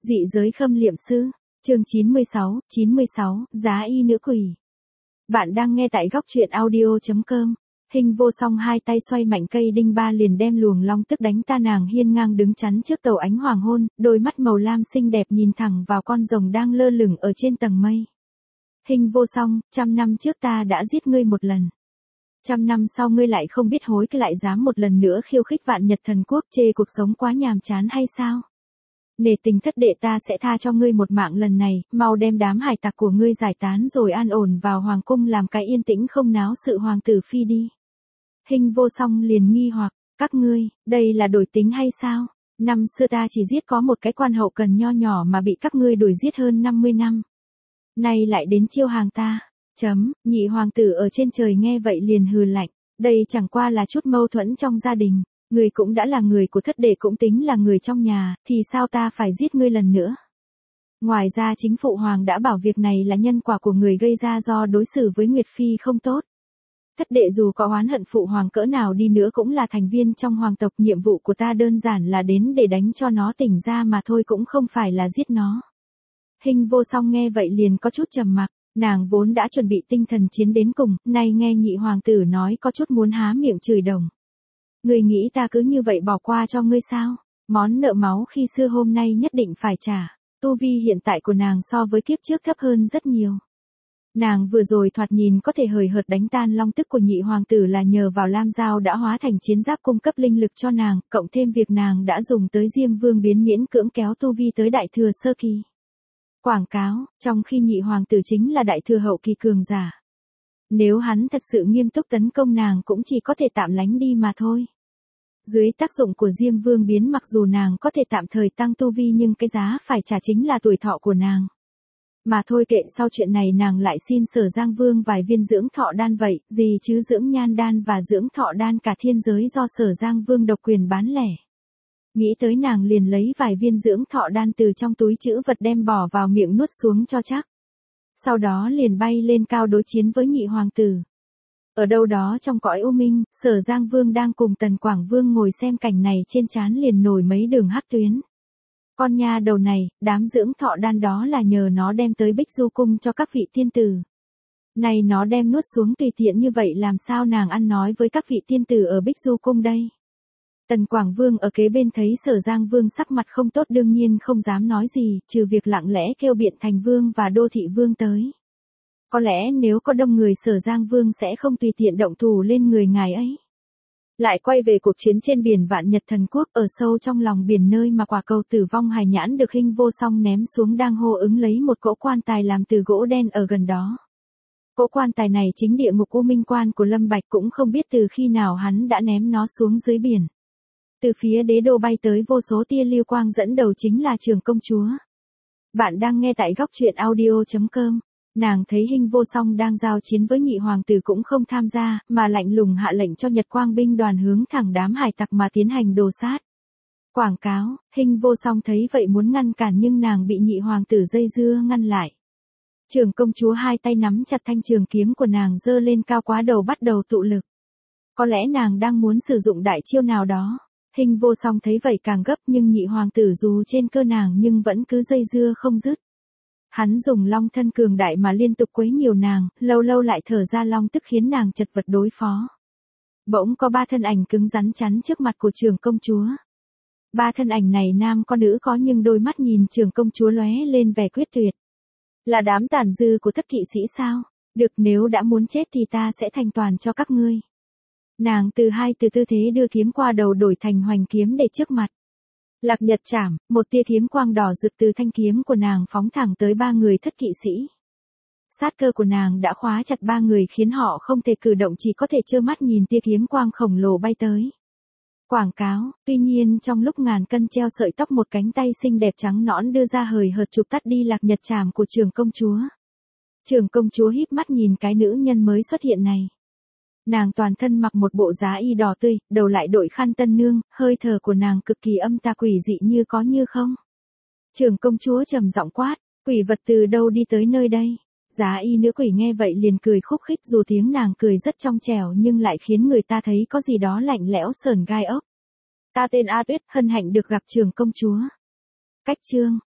Dị giới khâm liệm sư, chương 96, giá y nữ quỷ. Bạn đang nghe tại góc truyện audio.com. Hình vô song hai tay xoay mạnh cây đinh ba liền đem luồng long tức đánh ta. Nàng hiên ngang đứng chắn trước tàu ánh hoàng hôn, đôi mắt màu lam xinh đẹp nhìn thẳng vào con rồng đang lơ lửng ở trên tầng mây. Hình vô song, 100 năm trước ta đã giết ngươi một lần. 100 năm sau ngươi lại không biết hối cái lại dám một lần nữa khiêu khích vạn nhật thần quốc, chê cuộc sống quá nhàm chán hay sao? Nể tình thất đệ ta sẽ tha cho ngươi một mạng lần này, mau đem đám hải tặc của ngươi giải tán rồi an ổn vào hoàng cung làm cái yên tĩnh không náo sự hoàng tử phi đi. Hình vô song liền nghi hoặc, các ngươi, đây là đổi tính hay sao? Năm xưa ta chỉ giết có một cái quan hậu cần nho nhỏ mà bị các ngươi đuổi giết hơn 50 năm. Nay lại đến chiêu hàng ta. Nhị hoàng tử ở trên trời nghe vậy liền hừ lạnh, đây chẳng qua là chút mâu thuẫn trong gia đình. Ngươi cũng đã là người của thất đệ cũng tính là người trong nhà, thì sao ta phải giết ngươi lần nữa? Ngoài ra chính phụ hoàng đã bảo việc này là nhân quả của người gây ra do đối xử với Nguyệt Phi không tốt. Thất đệ dù có oán hận phụ hoàng cỡ nào đi nữa cũng là thành viên trong hoàng tộc, nhiệm vụ của ta đơn giản là đến để đánh cho nó tỉnh ra mà thôi, cũng không phải là giết nó. Hình vô song nghe vậy liền có chút trầm mặc, nàng vốn đã chuẩn bị tinh thần chiến đến cùng, nay nghe nhị hoàng tử nói có chút muốn há miệng chửi đồng. Ngươi nghĩ ta cứ như vậy bỏ qua cho ngươi sao? Món nợ máu khi xưa hôm nay nhất định phải trả. Tu vi hiện tại của nàng so với kiếp trước thấp hơn rất nhiều. Nàng vừa rồi thoạt nhìn có thể hời hợt đánh tan long tức của nhị hoàng tử là nhờ vào lam dao đã hóa thành chiến giáp cung cấp linh lực cho nàng, cộng thêm việc nàng đã dùng tới Diêm Vương biến miễn cưỡng kéo tu vi tới đại thừa sơ kỳ. Quảng cáo, trong khi nhị hoàng tử chính là đại thừa hậu kỳ cường giả. Nếu hắn thật sự nghiêm túc tấn công nàng cũng chỉ có thể tạm lánh đi mà thôi. Dưới tác dụng của Diêm Vương biến, mặc dù nàng có thể tạm thời tăng tu vi nhưng cái giá phải trả chính là tuổi thọ của nàng. Mà thôi kệ, sau chuyện này nàng lại xin Sở Giang Vương vài viên dưỡng thọ đan vậy, gì chứ dưỡng nhan đan và dưỡng thọ đan cả thiên giới do Sở Giang Vương độc quyền bán lẻ. Nghĩ tới nàng liền lấy vài viên dưỡng thọ đan từ trong túi trữ vật đem bỏ vào miệng nuốt xuống cho chắc. Sau đó liền bay lên cao đối chiến với nhị hoàng tử. Ở đâu đó trong cõi u minh, Sở Giang Vương đang cùng Tần Quảng Vương ngồi xem cảnh này, trên trán liền nổi mấy đường hắc tuyến. Con nha đầu này, đám dưỡng thọ đan đó là nhờ nó đem tới Bích Du Cung cho các vị tiên tử. Này nó đem nuốt xuống tùy tiện như vậy, làm sao nàng ăn nói với các vị tiên tử ở Bích Du Cung đây? Tần Quảng Vương ở kế bên thấy Sở Giang Vương sắc mặt không tốt đương nhiên không dám nói gì, trừ việc lặng lẽ kêu Biện Thành Vương và Đô Thị Vương tới. Có lẽ nếu có đông người Sở Giang Vương sẽ không tùy tiện động thủ lên người ngài ấy. Lại quay về cuộc chiến trên biển vạn nhật thần quốc, ở sâu trong lòng biển nơi mà quả cầu tử vong hài nhãn được Hình vô song ném xuống đang hô ứng lấy một cỗ quan tài làm từ gỗ đen ở gần đó. Cỗ quan tài này chính địa ngục u minh quan của Lâm Bạch, cũng không biết từ khi nào hắn đã ném nó xuống dưới biển. Từ phía đế đô bay tới vô số tia lưu quang, dẫn đầu chính là Trường công chúa. Bạn đang nghe tại góc truyện audio.com. Nàng thấy Hình vô song đang giao chiến với nhị hoàng tử cũng không tham gia, mà lạnh lùng hạ lệnh cho Nhật Quang binh đoàn hướng thẳng đám hải tặc mà tiến hành đồ sát. Quảng cáo, Hình vô song thấy vậy muốn ngăn cản nhưng nàng bị nhị hoàng tử dây dưa ngăn lại. Trường công chúa hai tay nắm chặt thanh trường kiếm của nàng giơ lên cao quá đầu bắt đầu tụ lực. Có lẽ nàng đang muốn sử dụng đại chiêu nào đó. Hình vô song thấy vậy càng gấp, nhưng nhị hoàng tử dù trên cơ nàng nhưng vẫn cứ dây dưa không dứt. Hắn dùng long thân cường đại mà liên tục quấy nhiều nàng, lâu lâu lại thở ra long tức khiến nàng chật vật đối phó. Bỗng có ba thân ảnh cứng rắn chắn trước mặt của Trường công chúa. Ba thân ảnh này nam có nữ có, nhưng đôi mắt nhìn Trường công chúa lóe lên vẻ quyết tuyệt. Là đám tàn dư của thất kỵ sĩ sao? Được, nếu đã muốn chết thì ta sẽ thành toàn cho các ngươi. Nàng từ tư thế đưa kiếm qua đầu đổi thành hoành kiếm để trước mặt. Lạc nhật chảm, một tia kiếm quang đỏ rực từ thanh kiếm của nàng phóng thẳng tới ba người thất kỵ sĩ. Sát cơ của nàng đã khóa chặt ba người khiến họ không thể cử động, chỉ có thể trơ mắt nhìn tia kiếm quang khổng lồ bay tới. Quảng cáo, tuy nhiên trong lúc ngàn cân treo sợi tóc, một cánh tay xinh đẹp trắng nõn đưa ra hời hợt chụp tắt đi lạc nhật chảm của Trường công chúa. Trường công chúa híp mắt nhìn cái nữ nhân mới xuất hiện này. Nàng toàn thân mặc một bộ giá y đỏ tươi, đầu lại đội khăn tân nương, hơi thở của nàng cực kỳ âm tà quỷ dị như có như không. Trường công chúa trầm giọng quát, quỷ vật từ đâu đi tới nơi đây? Giá y nữ quỷ nghe vậy liền cười khúc khích, dù tiếng nàng cười rất trong trẻo nhưng lại khiến người ta thấy có gì đó lạnh lẽo sởn gai ốc. Ta tên A Tuyết, hân hạnh được gặp Trường công chúa. Cách chương,